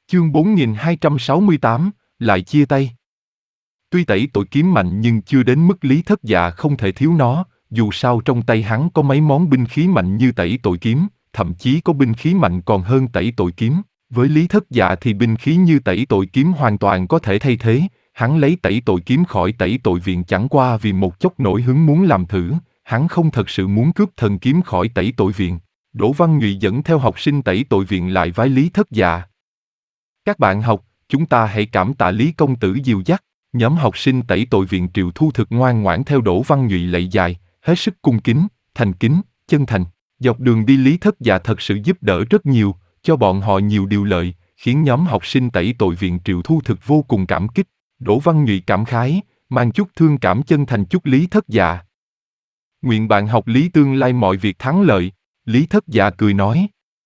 Chương 4268, lại chia tay. Tuy tẩy tội kiếm mạnh nhưng chưa đến mức Lý Thất Dạ không thể thiếu nó, dù sao trong tay hắn có mấy món binh khí mạnh như tẩy tội kiếm, thậm chí có binh khí mạnh còn hơn tẩy tội kiếm. Với Lý Thất Dạ thì binh khí như tẩy tội kiếm hoàn toàn có thể thay thế, hắn lấy tẩy tội kiếm khỏi tẩy tội viện chẳng qua vì một chốc nổi hứng muốn làm thử, hắn không thật sự muốn cướp thần kiếm khỏi tẩy tội viện. Đỗ Văn Nhụy dẫn theo học sinh tẩy tội viện lại vái Lý Thất Dạ. Các bạn học, chúng ta hãy cảm tạ Lý công tử dìu dắt. Nhóm học sinh tẩy tội viện Triệu Thu thực ngoan ngoãn theo Đỗ Văn Nhụy lạy dài, hết sức cung kính, thành kính, chân thành. Dọc đường đi Lý Thất Dạ thật sự giúp đỡ rất nhiều, cho bọn họ nhiều điều lợi, khiến nhóm học sinh tẩy tội viện Triệu Thu thực vô cùng cảm kích. Đỗ Văn Nhụy cảm khái, mang chút thương cảm chân thành chúc Lý Thất Dạ. Nguyện bạn học Lý tương lai mọi việc thắng lợi. Lý Thất Dạ cười nói.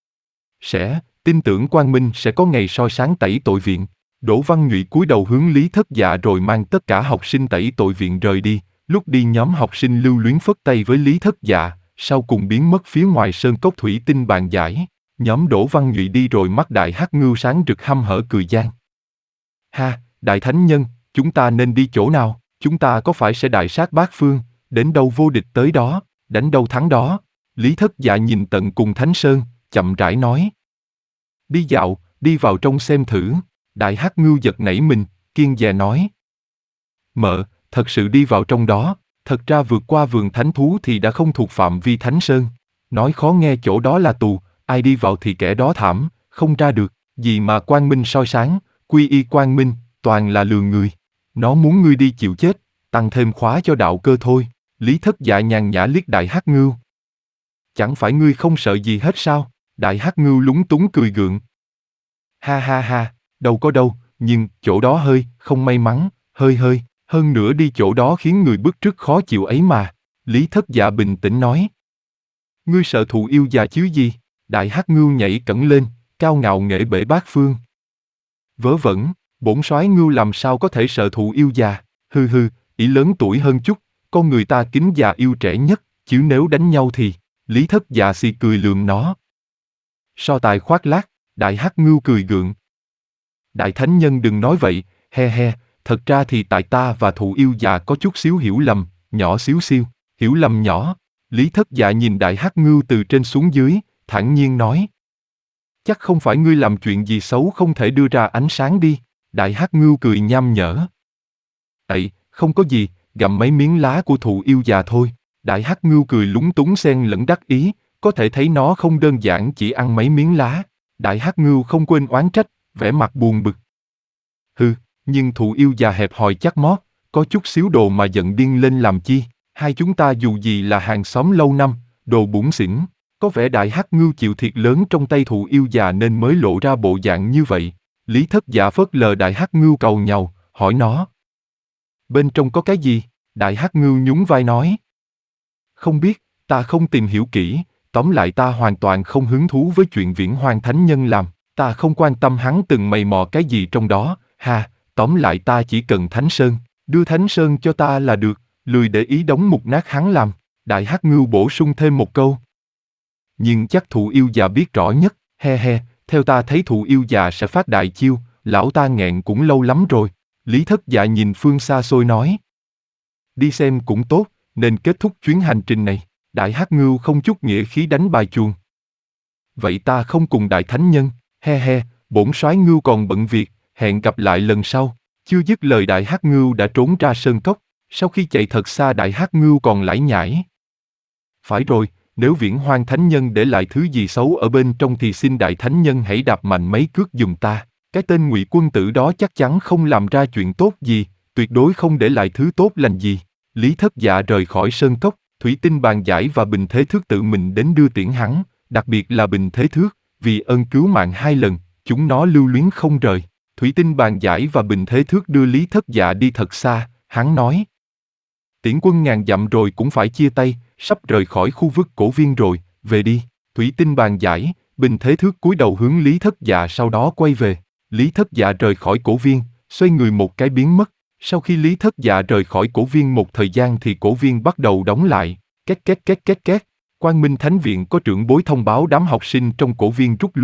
Tin tưởng Quang Minh sẽ có ngày soi sáng tẩy tội viện. Đỗ Văn Nhụy cúi đầu hướng Lý Thất Dạ rồi mang tất cả học sinh tẩy tội viện rời đi. Lúc đi nhóm học sinh lưu luyến phất tay với Lý Thất Dạ, sau cùng biến mất phía ngoài sơn cốc thủy tinh bàn giải. Nhóm Đỗ Văn Nhụy đi rồi mắt Đại Hắc Ngưu sáng rực hăm hở cười gian. Ha, Đại Thánh Nhân, chúng ta nên đi chỗ nào? Chúng ta có phải sẽ đại sát bát phương, đến đâu vô địch tới đó, đánh đâu thắng đó? Lý Thất Dạ nhìn tận cùng Thánh Sơn, chậm rãi nói. Đi dạo, đi vào trong xem thử. Đại Hắc Ngưu giật nảy mình, kiêng dè nói. Mợ, thật sự đi vào trong đó, thật ra vượt qua vườn thánh thú thì đã không thuộc phạm vi Thánh Sơn. Nói khó nghe chỗ đó là tù, ai đi vào thì kẻ đó thảm, không ra được. Gì mà quang minh soi sáng, quy y quang minh, toàn là lừa người. Nó muốn ngươi đi chịu chết, tăng thêm khóa cho đạo cơ thôi. Lý Thất Dạ nhàn nhã liếc Đại Hắc Ngưu. Chẳng phải ngươi không sợ gì hết sao? Đại Hắc Ngưu lúng túng cười gượng. Ha ha ha, đâu có đâu, nhưng chỗ đó hơi, không may mắn, hơi, hơn nữa đi chỗ đó khiến người bức rứt khó chịu ấy mà. Lý Thất Dạ bình tĩnh nói. Ngươi sợ thụ yêu già chứ gì? Đại Hắc Ngưu nhảy cẫng lên, cao ngạo nghễ bể bát phương. Vớ vẩn, bổn soái Ngưu làm sao có thể sợ thụ yêu già? Hừ, ỷ lớn tuổi hơn chút, con người ta kính già yêu trẻ nhất, chứ nếu đánh nhau thì... Lý Thất Dạ xì cười lườm nó. So tài khoác lác, Đại Hắc Ngưu cười gượng. Đại Thánh Nhân đừng nói vậy, he, thật ra thì tại ta và thụ yêu già có chút xíu hiểu lầm, nhỏ xíu xiu, hiểu lầm nhỏ. Lý Thất Dạ nhìn Đại Hắc Ngưu từ trên xuống dưới, thản nhiên nói. Chắc không phải ngươi làm chuyện gì xấu không thể đưa ra ánh sáng đi. Đại Hắc Ngưu cười nham nhở. Ậy, không có gì, gặm mấy miếng lá của thụ yêu già thôi. Đại Hắc Ngưu cười lúng túng xen lẫn đắc ý, có thể thấy nó không đơn giản chỉ ăn mấy miếng lá. Đại Hắc Ngưu không quên oán trách, vẻ mặt buồn bực. Hừ, nhưng thụ yêu già hẹp hòi chắc mót, có chút xíu đồ mà giận điên lên làm chi. Hai chúng ta dù gì là hàng xóm lâu năm, đồ bủn xỉn. Có vẻ Đại Hắc Ngưu chịu thiệt lớn trong tay thụ yêu già nên mới lộ ra bộ dạng như vậy. Lý Thất Dạ phớt lờ Đại Hắc Ngưu cầu nhàu, hỏi nó. Bên trong có cái gì? Đại Hắc Ngưu nhún vai nói. Không biết, ta không tìm hiểu kỹ, tóm lại ta hoàn toàn không hứng thú với chuyện Viễn Hoang Thánh Nhân làm, ta không quan tâm hắn từng mày mò cái gì trong đó, tóm lại ta chỉ cần Thánh Sơn, đưa Thánh Sơn cho ta là được, lười để ý đống mục nát hắn làm. Đại Hắc Ngưu bổ sung thêm một câu. Nhưng chắc thụ yêu già biết rõ nhất, he, theo ta thấy thụ yêu già sẽ phát đại chiêu, lão ta nghẹn cũng lâu lắm rồi. Lý Thất Dạ nhìn phương xa xôi nói. Đi xem cũng tốt, nên kết thúc chuyến hành trình này. Đại Hắc Ngưu không chút nghĩa khí đánh bài chuông. Vậy ta không cùng Đại Thánh Nhân, he, bổn soái Ngưu còn bận việc, hẹn gặp lại lần sau. Chưa dứt lời Đại Hắc Ngưu đã trốn ra sơn cốc, sau khi chạy thật xa Đại Hắc Ngưu còn lải nhải. Phải rồi, nếu Viễn Hoang Thánh Nhân để lại thứ gì xấu ở bên trong thì xin Đại Thánh Nhân hãy đạp mạnh mấy cước giùm ta. Cái tên Ngụy quân tử đó chắc chắn không làm ra chuyện tốt gì, tuyệt đối không để lại thứ tốt lành gì. Lý Thất Dạ rời khỏi sơn cốc, thủy tinh bàn giải và Bình Thế Thước tự mình đến đưa tiễn hắn, đặc biệt là Bình Thế Thước, vì ơn cứu mạng 2 lần, chúng nó lưu luyến không rời. Thủy tinh bàn giải và Bình Thế Thước đưa Lý Thất Dạ đi thật xa, hắn nói. Tiễn quân ngàn dặm rồi cũng phải chia tay, sắp rời khỏi khu vực cổ viên rồi, về đi. Thủy tinh bàn giải, Bình Thế Thước cúi đầu hướng Lý Thất Dạ sau đó quay về. Lý Thất Dạ rời khỏi cổ viên, xoay người một cái biến mất. Sau khi Lý Thất Dạ rời khỏi cổ viên một thời gian thì cổ viên bắt đầu đóng lại, két két. Quang Minh Thánh Viện có trưởng bối thông báo đám học sinh trong cổ viên rút lui,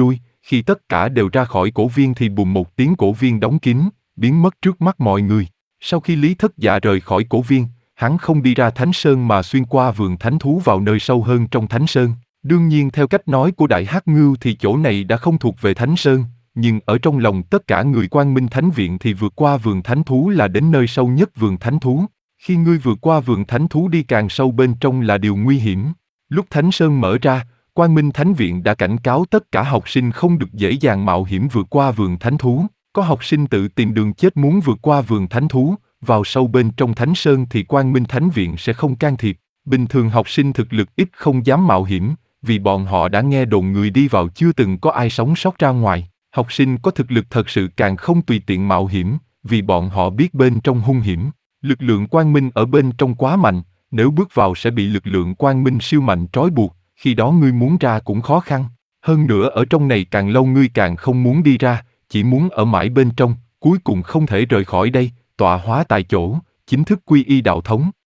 Khi tất cả đều ra khỏi cổ viên thì bùm một tiếng cổ viên đóng kín, biến mất trước mắt mọi người. Sau khi Lý Thất Dạ rời khỏi cổ viên, hắn không đi ra Thánh Sơn mà xuyên qua vườn thánh thú vào nơi sâu hơn trong Thánh Sơn. Đương nhiên theo cách nói của Đại Hắc Ngưu thì chỗ này đã không thuộc về Thánh Sơn, nhưng ở trong lòng tất cả người Quang Minh Thánh Viện thì vượt qua vườn thánh thú là đến nơi sâu nhất vườn thánh thú. Khi ngươi vượt qua vườn thánh thú đi càng sâu bên trong là điều nguy hiểm. Lúc Thánh Sơn mở ra, Quang Minh Thánh Viện đã cảnh cáo tất cả học sinh không được dễ dàng mạo hiểm vượt qua vườn thánh thú. Có học sinh tự tìm đường chết muốn vượt qua vườn thánh thú, vào sâu bên trong Thánh Sơn thì Quang Minh Thánh Viện sẽ không can thiệp. Bình thường học sinh thực lực ít không dám mạo hiểm, vì bọn họ đã nghe đồn người đi vào chưa từng có ai sống sót ra ngoài. Học sinh có thực lực thật sự càng không tùy tiện mạo hiểm, vì bọn họ biết bên trong hung hiểm. Lực lượng quang minh ở bên trong quá mạnh, nếu bước vào sẽ bị lực lượng quang minh siêu mạnh trói buộc, khi đó ngươi muốn ra cũng khó khăn. Hơn nữa ở trong này càng lâu ngươi càng không muốn đi ra, chỉ muốn ở mãi bên trong, cuối cùng không thể rời khỏi đây, tọa hóa tại chỗ, chính thức quy y đạo thống.